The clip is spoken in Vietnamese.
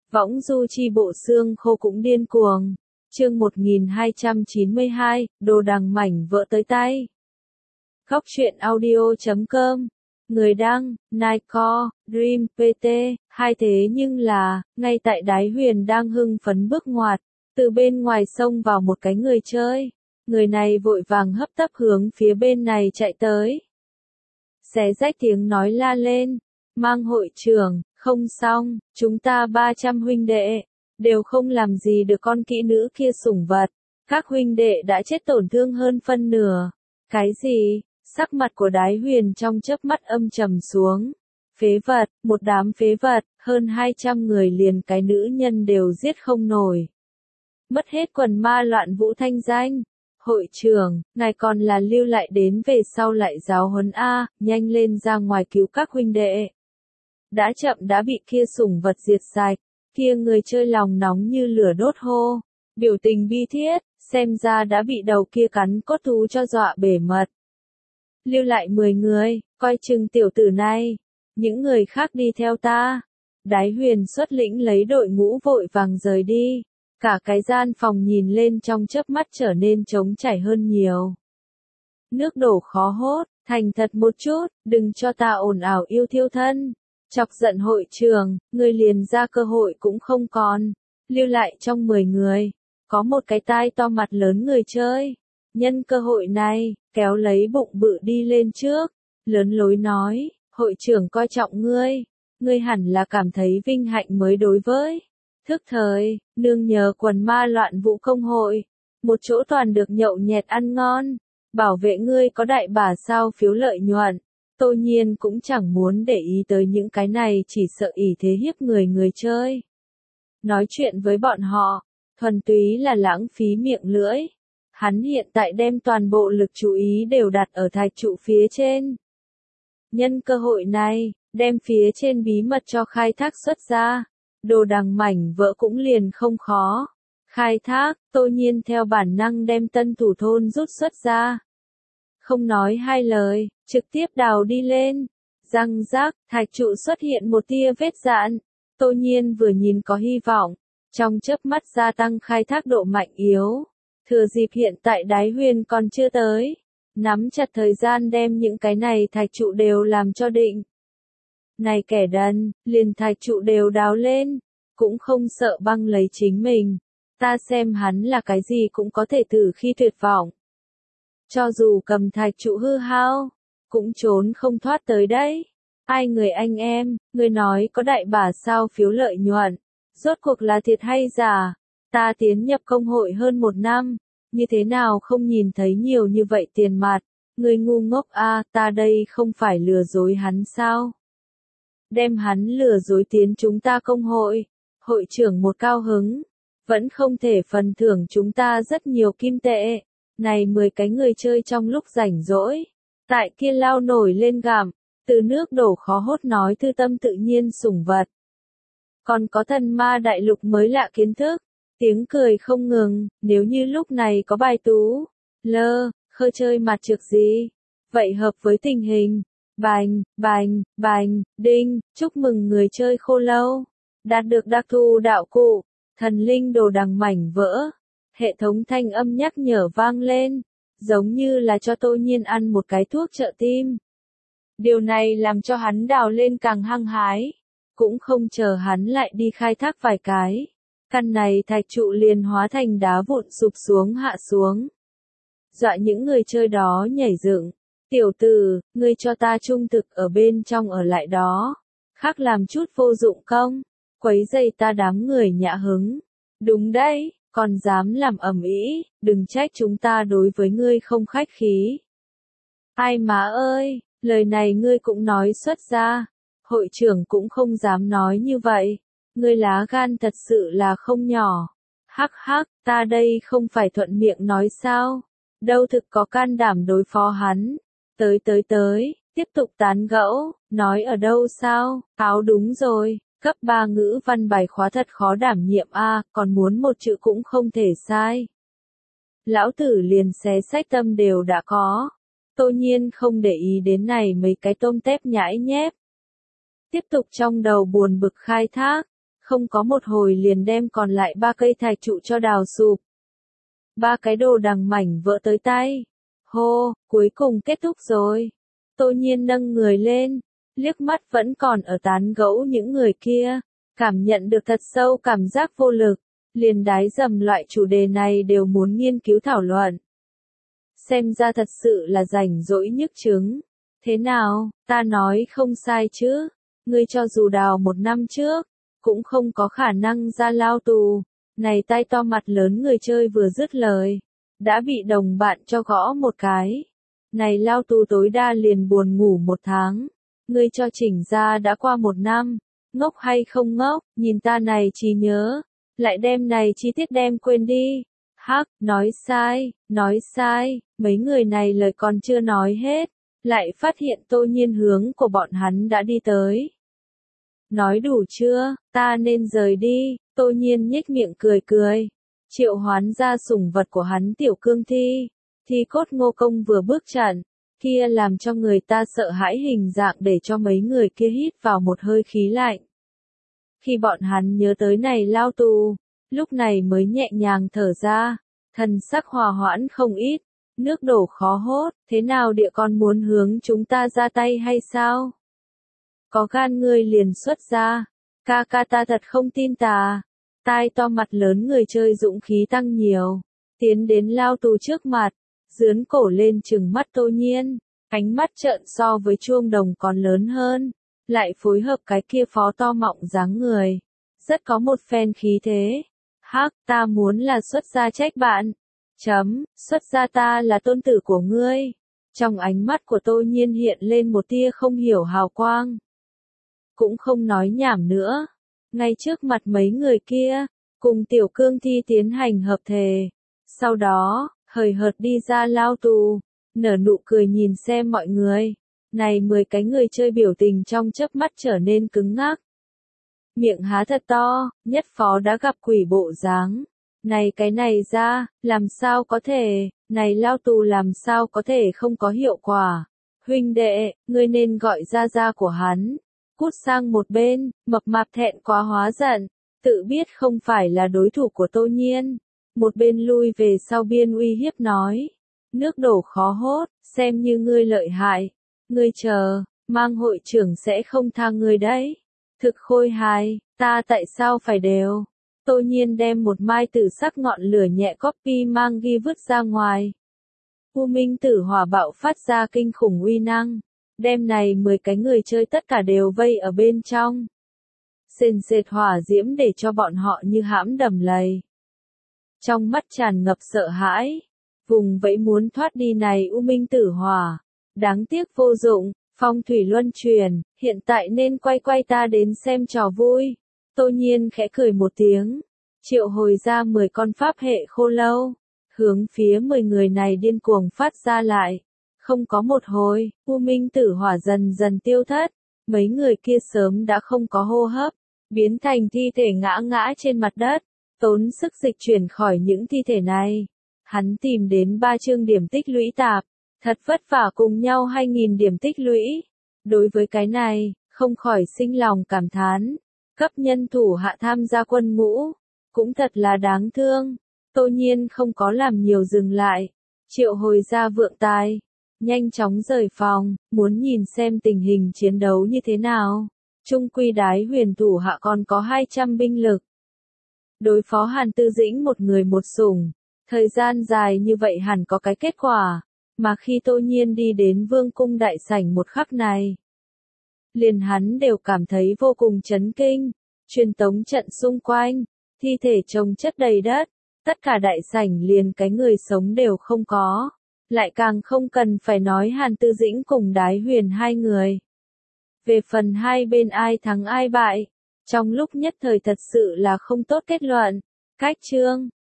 Võng du chi bộ xương khô cũng điên cuồng. Chương 1292, đồ đằng mảnh vỡ tới tay. Góc truyện audio.com. Người đăng, Nightcore, Dream PT, hai thế nhưng là, ngay tại Đái Huyền đang hưng phấn bước ngoặt, từ bên ngoài xông vào một cái người chơi. Người này vội vàng hấp tấp hướng phía bên này chạy tới. Xé rách tiếng nói la lên, mang hội trưởng, không xong, chúng ta 300 huynh đệ, đều không làm gì được con kỹ nữ kia sủng vật. Các huynh đệ đã chết tổn thương hơn phân nửa. Cái gì? Sắc mặt của Đái Huyền trong chớp mắt âm trầm xuống. Phế vật, một đám phế vật, hơn 200 người liền cái nữ nhân đều giết không nổi. Mất hết quần ma loạn vũ thanh danh. Hội trưởng, ngài còn là lưu lại đến về sau lại giáo huấn A, nhanh lên ra ngoài cứu các huynh đệ. Đã chậm đã bị kia sủng vật diệt sạch, kia người chơi lòng nóng như lửa đốt hô. Biểu tình bi thiết, xem ra đã bị đầu kia cắn cốt thú cho dọa bể mật. Lưu lại 10 người, coi chừng tiểu tử này. Những người khác đi theo ta. Đái Huyền xuất lĩnh lấy đội ngũ vội vàng rời đi. Cả cái gian phòng nhìn lên trong chớp mắt trở nên trống trải hơn nhiều. Nước đổ khó hốt, thành thật một chút, đừng cho ta ồn ào yêu thiêu thân. Chọc giận hội trường, người liền ra cơ hội cũng không còn. Lưu lại trong 10 người, có một cái tai to mặt lớn người chơi. Nhân cơ hội này, kéo lấy bụng bự đi lên trước. Lớn lối nói, hội trưởng coi trọng ngươi hẳn là cảm thấy vinh hạnh mới đối với. Thức thời, nương nhờ quần ma loạn vũ công hội, một chỗ toàn được nhậu nhẹt ăn ngon, bảo vệ ngươi có đại bả sao phiếu lợi nhuận. Tô Nhiên cũng chẳng muốn để ý tới những cái này, chỉ sợ ỷ thế hiếp người chơi. Nói chuyện với bọn họ, thuần túy là lãng phí miệng lưỡi. Hắn hiện tại đem toàn bộ lực chú ý đều đặt ở thạch trụ phía trên. Nhân cơ hội này, đem phía trên bí mật cho khai thác xuất ra. Đồ đằng mảnh vỡ cũng liền không khó. Khai thác, Tô Nhiên theo bản năng đem tân thủ thôn rút xuất ra. Không nói hai lời, trực tiếp đào đi lên. Răng rác, thạch trụ xuất hiện một tia vết dạn. Tô Nhiên vừa nhìn có hy vọng. Trong chớp mắt gia tăng khai thác độ mạnh yếu. Thừa dịp hiện tại Đái Huyền còn chưa tới. Nắm chặt thời gian đem những cái này thạch trụ đều làm cho định. Này kẻ đần, liền thạch trụ đều đào lên, cũng không sợ băng lấy chính mình. Ta xem hắn là cái gì cũng có thể thử khi tuyệt vọng. Cho dù cầm thạch trụ hư hao, cũng trốn không thoát tới đấy. Ai người anh em, người nói có đại bả sao phiếu lợi nhuận, rốt cuộc là thiệt hay giả. Ta tiến nhập công hội hơn 1 năm, như thế nào không nhìn thấy nhiều như vậy tiền mặt. Người ngu ngốc a, ta đây không phải lừa dối hắn sao? Đem hắn lừa dối tiến chúng ta công hội. Hội trưởng một cao hứng, vẫn không thể phần thưởng chúng ta rất nhiều kim tệ. Này 10 cái người chơi trong lúc rảnh rỗi, tại kia lao nổi lên gặm, từ nước đổ khó hốt nói thư tâm tự nhiên sủng vật. Còn có thần ma đại lục mới lạ kiến thức, tiếng cười không ngừng, nếu như lúc này có bài tú, khơ chơi mặt trược gì, vậy hợp với tình hình. Bành, bành, bành, đinh, chúc mừng người chơi khô lâu. Đạt được đặc thù đạo cụ, thần linh đồ đằng mảnh vỡ. Hệ thống thanh âm nhắc nhở vang lên, giống như là cho Tô Nhiên ăn một cái thuốc trợ tim. Điều này làm cho hắn đào lên càng hăng hái. Cũng không chờ hắn lại đi khai thác vài cái. Căn này thạch trụ liền hóa thành đá vụn sụp xuống hạ xuống. Dọa những người chơi đó nhảy dựng. Tiểu tử, ngươi cho ta trung thực ở bên trong ở lại đó. Khác làm chút vô dụng công. Quấy rầy ta đám người nhã hứng. Đúng đấy, còn dám làm ầm ĩ, đừng trách chúng ta đối với ngươi không khách khí. Ai má ơi, lời này ngươi cũng nói xuất ra. Hội trưởng cũng không dám nói như vậy. Ngươi lá gan thật sự là không nhỏ. Hắc hắc, ta đây không phải thuận miệng nói sao. Đâu thực có can đảm đối phó hắn. Tới, tiếp tục tán gẫu, nói ở đâu sao, áo đúng rồi, cấp 3 ngữ văn bài khóa thật khó đảm nhiệm a, còn muốn một chữ cũng không thể sai. Lão tử liền xé sách tâm đều đã có. Tô Nhiên không để ý đến này mấy cái tôm tép nhãi nhép. Tiếp tục trong đầu buồn bực khai thác, không có một hồi liền đem còn lại 3 cây thạch trụ cho đào sụp. 3 cái đồ đằng mảnh vỡ tới tay. Hô, cuối cùng kết thúc rồi. Tô Nhiên nâng người lên, liếc mắt vẫn còn ở tán gẫu những người kia, cảm nhận được thật sâu cảm giác vô lực, liền đái dầm loại chủ đề này đều muốn nghiên cứu thảo luận. Xem ra thật sự là rảnh rỗi nhức chứng. Thế nào, ta nói không sai chứ, ngươi cho dù đào 1 năm trước, cũng không có khả năng ra lao tù. Này tay to mặt lớn người chơi vừa dứt lời, đã bị đồng bạn cho gõ một cái. Này lao tù tối đa liền buồn ngủ 1 tháng. Ngươi cho chỉnh ra đã qua 1 năm, ngốc hay không ngốc, nhìn ta này trí nhớ, lại đem này chi tiết đem quên đi. Hắc, nói sai, mấy người này lời còn chưa nói hết, lại phát hiện Tô Nhiên hướng của bọn hắn đã đi tới. Nói đủ chưa, ta nên rời đi, Tô Nhiên nhếch miệng cười, triệu hoán ra sủng vật của hắn tiểu cương thi cốt Ngô Công vừa bước chặn, kia làm cho người ta sợ hãi hình dạng để cho mấy người kia hít vào một hơi khí lạnh. Khi bọn hắn nhớ tới này lao tù, lúc này mới nhẹ nhàng thở ra, thần sắc hòa hoãn không ít, nước đổ khó hốt, thế nào địa con muốn hướng chúng ta ra tay hay sao? Có gan ngươi liền xuất ra, ca ca ta thật không tin ta. Tai to mặt lớn người chơi dũng khí tăng nhiều, tiến đến lao tù trước mặt, dướn cổ lên trừng mắt Tô Nhiên, ánh mắt trợn so với chuông đồng còn lớn hơn, lại phối hợp cái kia phó to mọng dáng người, rất có một phen khí thế. Hắc, ta muốn là xuất gia trách bạn. Xuất gia ta là tôn tử của ngươi. Trong ánh mắt của Tô Nhiên hiện lên một tia không hiểu hào quang. Cũng không nói nhảm nữa. Ngay trước mặt mấy người kia, cùng tiểu cương thi tiến hành hợp thề. Sau đó, hời hợt đi ra lao tù, nở nụ cười nhìn xem mọi người. Này 10 cái người chơi biểu tình trong chớp mắt trở nên cứng ngắc. Miệng há thật to, nhất phó đã gặp quỷ bộ dáng. Này cái này ra, làm sao có thể, này lao tù làm sao có thể không có hiệu quả. Huynh đệ, ngươi nên gọi ra của hắn. Cút sang một bên, mập mạp thẹn quá hóa giận, tự biết không phải là đối thủ của Tô Nhiên. Một bên lui về sau biên uy hiếp nói. Nước đổ khó hốt, xem như ngươi lợi hại. Ngươi chờ, mang hội trưởng sẽ không tha ngươi đấy. Thực khôi hài, ta tại sao phải đều? Tô Nhiên đem một mai tử sắc ngọn lửa nhẹ copy mang ghi vứt ra ngoài. U Minh tử hỏa bạo phát ra kinh khủng uy năng, đem này 10 cái người chơi tất cả đều vây ở bên trong. Sền sệt hỏa diễm để cho bọn họ như hãm đầm lầy. Trong mắt tràn ngập sợ hãi, vùng vẫy muốn thoát đi này U Minh tử hỏa. Đáng tiếc vô dụng, phong thủy luân truyền, hiện tại nên quay ta đến xem trò vui. Tô Nhiên khẽ cười một tiếng, triệu hồi ra 10 con pháp hệ khô lâu, hướng phía 10 người này điên cuồng phát ra lại. Không có một hồi, U Minh tử hỏa dần dần tiêu thất, mấy người kia sớm đã không có hô hấp, biến thành thi thể ngã trên mặt đất, tốn sức dịch chuyển khỏi những thi thể này. Hắn tìm đến 3 chương điểm tích lũy tạp, thật vất vả cùng nhau 2.000 điểm tích lũy. Đối với cái này, không khỏi sinh lòng cảm thán. Cấp nhân thủ hạ tham gia quân ngũ, cũng thật là đáng thương. Tô Nhiên không có làm nhiều dừng lại, triệu hồi ra vượng tài, nhanh chóng rời phòng, muốn nhìn xem tình hình chiến đấu như thế nào. Trung quy đái huyền thủ hạ còn có 200 binh lực. Đối phó Hàn Tư Dĩnh một người một sủng, thời gian dài như vậy hẳn có cái kết quả, mà khi Tô Nhiên đi đến vương cung đại sảnh một khắc này, liền hắn đều cảm thấy vô cùng chấn kinh. Truyền tống trận xung quanh, thi thể chồng chất đầy đất, tất cả đại sảnh liền cái người sống đều không có, lại càng không cần phải nói Hàn Tư Dĩnh cùng Đái Huyền 2 người. Về phần hai bên ai thắng ai bại, trong lúc nhất thời thật sự là không tốt kết luận. Cách chương